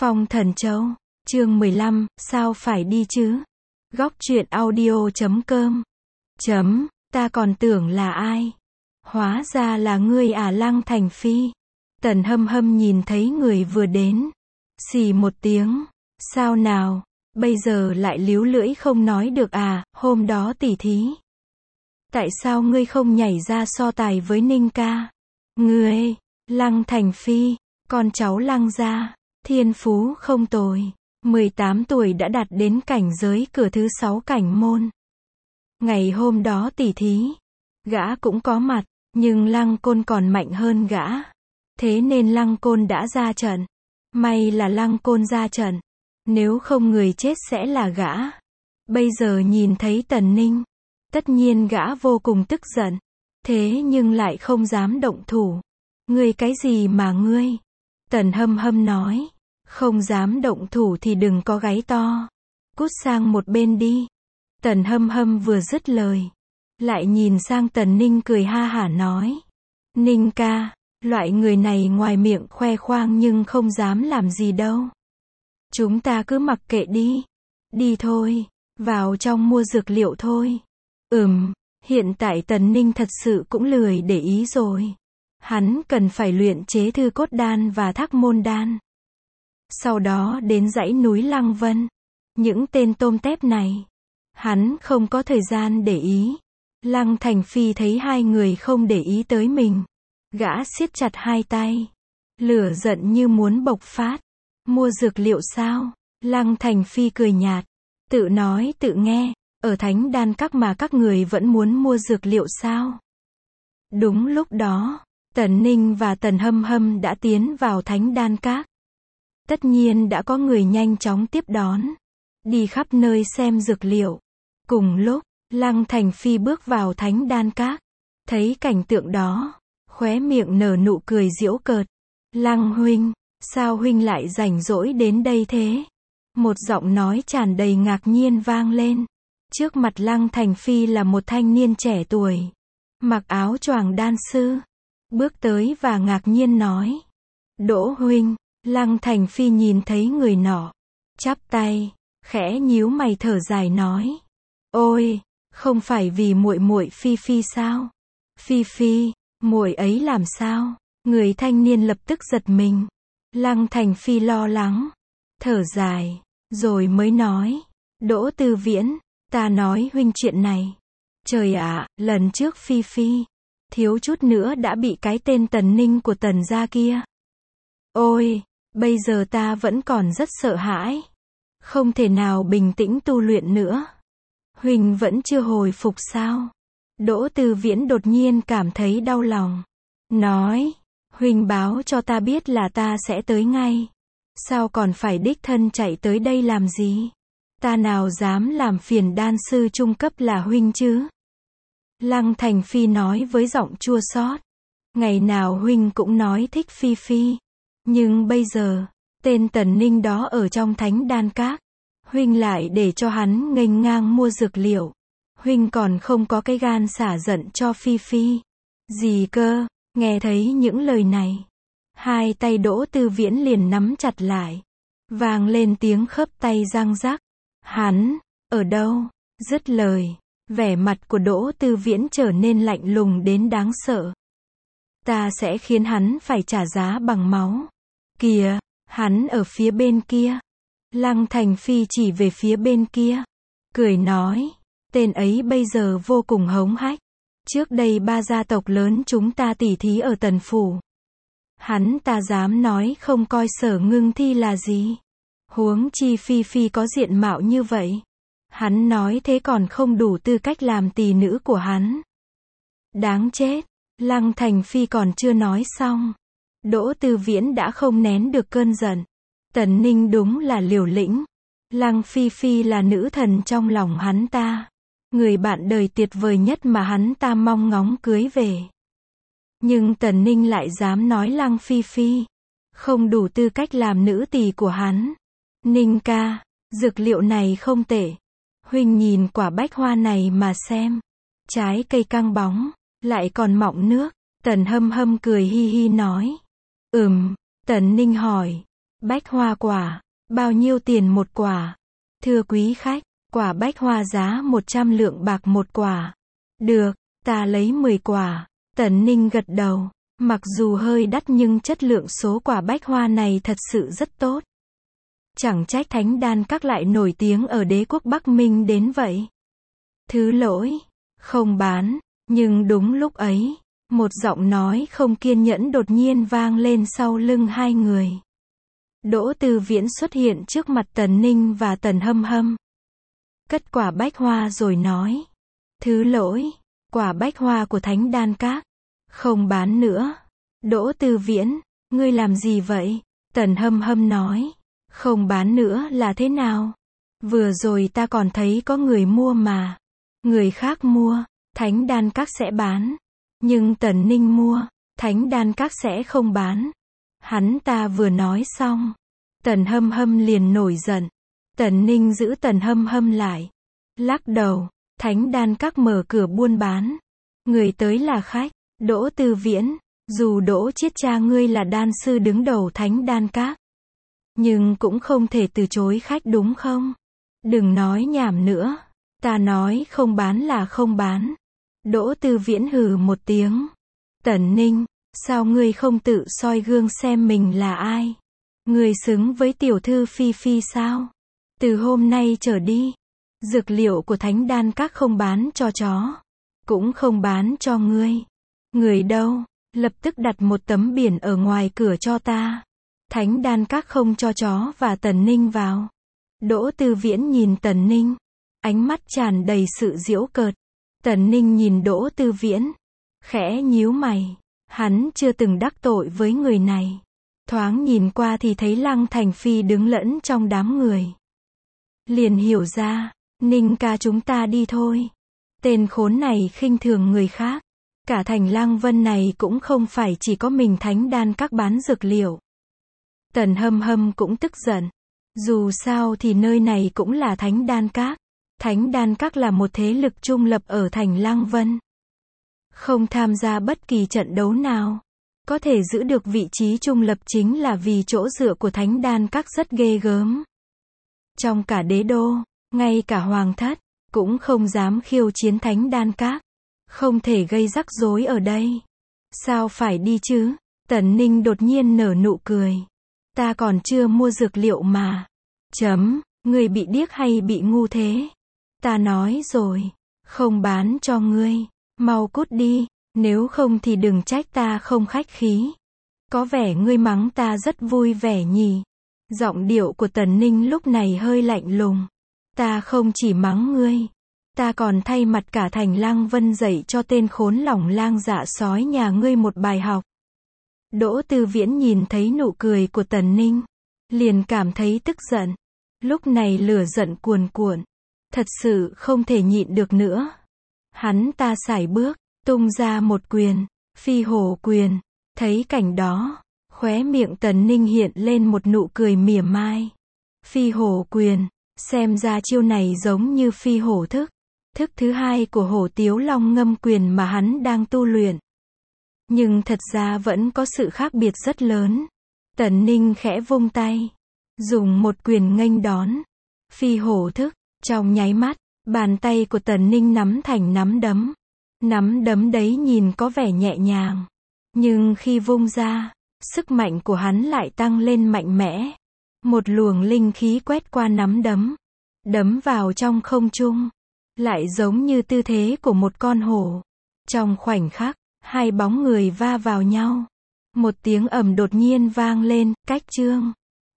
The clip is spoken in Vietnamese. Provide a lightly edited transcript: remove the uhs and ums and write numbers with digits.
Phong Thần Châu, chương 15, sao phải đi chứ? Góc truyện audio.com. Ta còn tưởng là ai? Hóa ra là ngươi à Lăng Thành Phi. Tần Hâm Hâm nhìn thấy người vừa đến. Xì một tiếng. Sao nào? Bây giờ lại líu lưỡi không nói được à, hôm đó tỉ thí. Tại sao ngươi không nhảy ra so tài với Ninh ca? Ngươi, Lăng Thành Phi, con cháu Lăng gia, thiên phú không tồi. 18 tuổi đã đạt đến cảnh giới cửa thứ 6 cảnh môn. Ngày hôm đó tỉ thí, gã cũng có mặt, nhưng Lăng Côn còn mạnh hơn gã. Thế nên Lăng Côn đã ra trận. May là Lăng Côn ra trận. Nếu không người chết sẽ là gã. Bây giờ nhìn thấy Tần Ninh, tất nhiên gã vô cùng tức giận. Thế nhưng lại không dám động thủ. Ngươi cái gì mà ngươi? Tần Hâm Hâm nói. Không dám động thủ thì đừng có gáy to. Cút sang một bên đi. Tần Hâm Hâm vừa dứt lời, lại nhìn sang Tần Ninh cười ha hả nói. Ninh ca, loại người này ngoài miệng khoe khoang nhưng không dám làm gì đâu. Chúng ta cứ mặc kệ đi. Đi thôi, vào trong mua dược liệu thôi. Hiện tại Tần Ninh thật sự cũng lười để ý rồi. Hắn cần phải luyện chế Thư Cốt Đan và Thác Môn Đan. Sau đó đến dãy núi Lăng Vân. Những tên tôm tép này, hắn không có thời gian để ý. Lăng Thành Phi thấy hai người không để ý tới mình. Gã siết chặt hai tay. Lửa giận như muốn bộc phát. Mua dược liệu sao? Lăng Thành Phi cười nhạt. Tự nói tự nghe. Ở Thánh Đan Các mà các người vẫn muốn mua dược liệu sao? Đúng lúc đó, Tần Ninh và Tần Hâm Hâm đã tiến vào Thánh Đan Các. Tất nhiên đã có người nhanh chóng tiếp đón. Đi khắp nơi xem dược liệu. Cùng lúc, Lăng Thành Phi bước vào Thánh Đan Các. Thấy cảnh tượng đó, khóe miệng nở nụ cười giễu cợt. Lăng huynh, sao huynh lại rảnh rỗi đến đây thế? Một giọng nói tràn đầy ngạc nhiên vang lên. Trước mặt Lăng Thành Phi là một thanh niên trẻ tuổi, mặc áo choàng đan sư. Bước tới và ngạc nhiên nói. Đỗ huynh. Lăng Thành Phi nhìn thấy người nọ, chắp tay, khẽ nhíu mày thở dài nói. Ôi, không phải vì muội muội Phi Phi sao? Phi Phi, muội ấy làm sao? Người thanh niên lập tức giật mình. Lăng Thành Phi lo lắng, thở dài, rồi mới nói. Đỗ Tư Viễn, ta nói huynh chuyện này. Trời ạ, lần trước Phi Phi, thiếu chút nữa đã bị cái tên Tần Ninh của Tần gia kia. Ôi, bây giờ ta vẫn còn rất sợ hãi. Không thể nào bình tĩnh tu luyện nữa. Huynh vẫn chưa hồi phục sao? Đỗ Tư Viễn đột nhiên cảm thấy đau lòng. Nói, huynh báo cho ta biết là ta sẽ tới ngay. Sao còn phải đích thân chạy tới đây làm gì? Ta nào dám làm phiền đan sư trung cấp là huynh chứ? Lăng Thành Phi nói với giọng chua xót. Ngày nào huynh cũng nói thích Phi Phi. Nhưng bây giờ, tên Tần Ninh đó ở trong Thánh Đan Các. Huynh lại để cho hắn nghênh ngang mua dược liệu. Huynh còn không có cái gan xả giận cho Phi Phi. Gì cơ? Nghe thấy những lời này, hai tay Đỗ Tư Viễn liền nắm chặt lại. Vang lên tiếng khớp tay răng rắc. Hắn, ở đâu? Dứt lời, vẻ mặt của Đỗ Tư Viễn trở nên lạnh lùng đến đáng sợ. Ta sẽ khiến hắn phải trả giá bằng máu. Kìa, hắn ở phía bên kia. Lăng Thành Phi chỉ về phía bên kia. Cười nói, tên ấy bây giờ vô cùng hống hách. Trước đây 3 gia tộc lớn chúng ta tỉ thí ở Tần Phủ. Hắn ta dám nói không coi Sở Ngưng Thi là gì. Huống chi Phi Phi có diện mạo như vậy. Hắn nói thế còn không đủ tư cách làm tỳ nữ của hắn. Đáng chết. Lăng Thành Phi còn chưa nói xong. Đỗ Tư Viễn đã không nén được cơn giận. Tần Ninh đúng là liều lĩnh. Lăng Phi Phi là nữ thần trong lòng hắn ta. Người bạn đời tuyệt vời nhất mà hắn ta mong ngóng cưới về. Nhưng Tần Ninh lại dám nói Lăng Phi Phi không đủ tư cách làm nữ tỳ của hắn. Ninh ca, dược liệu này không tệ. Huynh nhìn quả bách hoa này mà xem. Trái cây căng bóng, lại còn mọng nước. Tần Hâm Hâm cười hi hi nói. Tần Ninh hỏi. Bách hoa quả, bao nhiêu tiền một quả? Thưa quý khách, quả bách hoa giá 100 lượng bạc một quả. Được, ta lấy 10 quả. Tần Ninh gật đầu. Mặc dù hơi đắt nhưng chất lượng số quả bách hoa này thật sự rất tốt. Chẳng trách Thánh Đan Các lại nổi tiếng ở đế quốc Bắc Minh đến vậy. Thứ lỗi, không bán. Nhưng đúng lúc ấy, một giọng nói không kiên nhẫn đột nhiên vang lên sau lưng hai người. Đỗ Tư Viễn xuất hiện trước mặt Tần Ninh và Tần Hâm Hâm. Cất quả bách hoa rồi nói. Thứ lỗi, quả bách hoa của Thánh Đan Các. Không bán nữa. Đỗ Tư Viễn, ngươi làm gì vậy? Tần Hâm Hâm nói. Không bán nữa là thế nào? Vừa rồi ta còn thấy có người mua mà. Người khác mua, Thánh Đan Các sẽ bán. Nhưng Tần Ninh mua, Thánh Đan Các sẽ không bán. Hắn ta vừa nói xong. Tần Hâm Hâm liền nổi giận. Tần Ninh giữ Tần Hâm Hâm lại. Lắc đầu, Thánh Đan Các mở cửa buôn bán. Người tới là khách. Đỗ Tư Viễn, dù Đỗ Chiết cha ngươi là đan sư đứng đầu Thánh Đan Các, nhưng cũng không thể từ chối khách đúng không? Đừng nói nhảm nữa. Ta nói không bán là không bán. Đỗ Tư Viễn hừ một tiếng. Tần Ninh, sao ngươi không tự soi gương xem mình là ai? Ngươi xứng với tiểu thư Phi Phi sao? Từ hôm nay trở đi, dược liệu của Thánh Đan Các không bán cho chó, cũng không bán cho ngươi. Người đâu? Lập tức đặt một tấm biển ở ngoài cửa cho ta. Thánh Đan Các không cho chó và Tần Ninh vào. Đỗ Tư Viễn nhìn Tần Ninh, ánh mắt tràn đầy sự giễu cợt. Tần Ninh nhìn Đỗ Tư Viễn, khẽ nhíu mày. Hắn chưa từng đắc tội với người này. Thoáng nhìn qua thì thấy Lăng Thành Phi đứng lẫn trong đám người. Liền hiểu ra, Ninh ca chúng ta đi thôi. Tên khốn này khinh thường người khác. Cả thành Lăng Vân này cũng không phải chỉ có mình Thánh Đan Các bán dược liệu. Tần Hâm Hâm cũng tức giận. Dù sao thì nơi này cũng là Thánh Đan Các. Thánh Đan Các là một thế lực trung lập ở thành Lăng Vân. Không tham gia bất kỳ trận đấu nào. Có thể giữ được vị trí trung lập chính là vì chỗ dựa của Thánh Đan Các rất ghê gớm. Trong cả đế đô, ngay cả hoàng thất, cũng không dám khiêu chiến Thánh Đan Các. Không thể gây rắc rối ở đây. Sao phải đi chứ? Tần Ninh đột nhiên nở nụ cười. Ta còn chưa mua dược liệu mà. Ngươi bị điếc hay bị ngu thế? Ta nói rồi, không bán cho ngươi. Mau cút đi, nếu không thì đừng trách ta không khách khí. Có vẻ ngươi mắng ta rất vui vẻ nhỉ? Giọng điệu của Tần Ninh lúc này hơi lạnh lùng. Ta không chỉ mắng ngươi. Ta còn thay mặt cả thành Lăng Vân dạy cho tên khốn lỏng lang dạ sói nhà ngươi một bài học. Đỗ Tư Viễn nhìn thấy nụ cười của Tần Ninh, liền cảm thấy tức giận. Lúc này lửa giận cuồn cuộn. Thật sự không thể nhịn được nữa. Hắn ta sải bước, tung ra một quyền, Phi Hổ quyền. Thấy cảnh đó, khóe miệng Tần Ninh hiện lên một nụ cười mỉa mai. Phi Hổ quyền, xem ra chiêu này giống như Phi Hổ thức. Thức thứ hai của Hổ Tiếu Long ngâm quyền mà hắn đang tu luyện. Nhưng thật ra vẫn có sự khác biệt rất lớn. Tần Ninh khẽ vung tay, dùng một quyền nghênh đón. Phi Hổ thức, trong nháy mắt, bàn tay của Tần Ninh nắm thành nắm đấm. Nắm đấm đấy nhìn có vẻ nhẹ nhàng. Nhưng khi vung ra, sức mạnh của hắn lại tăng lên mạnh mẽ. Một luồng linh khí quét qua nắm đấm. Đấm vào trong không trung. Lại giống như tư thế của một con hổ. Trong khoảnh khắc, hai bóng người va vào nhau. Một tiếng ầm đột nhiên vang lên, cách chương.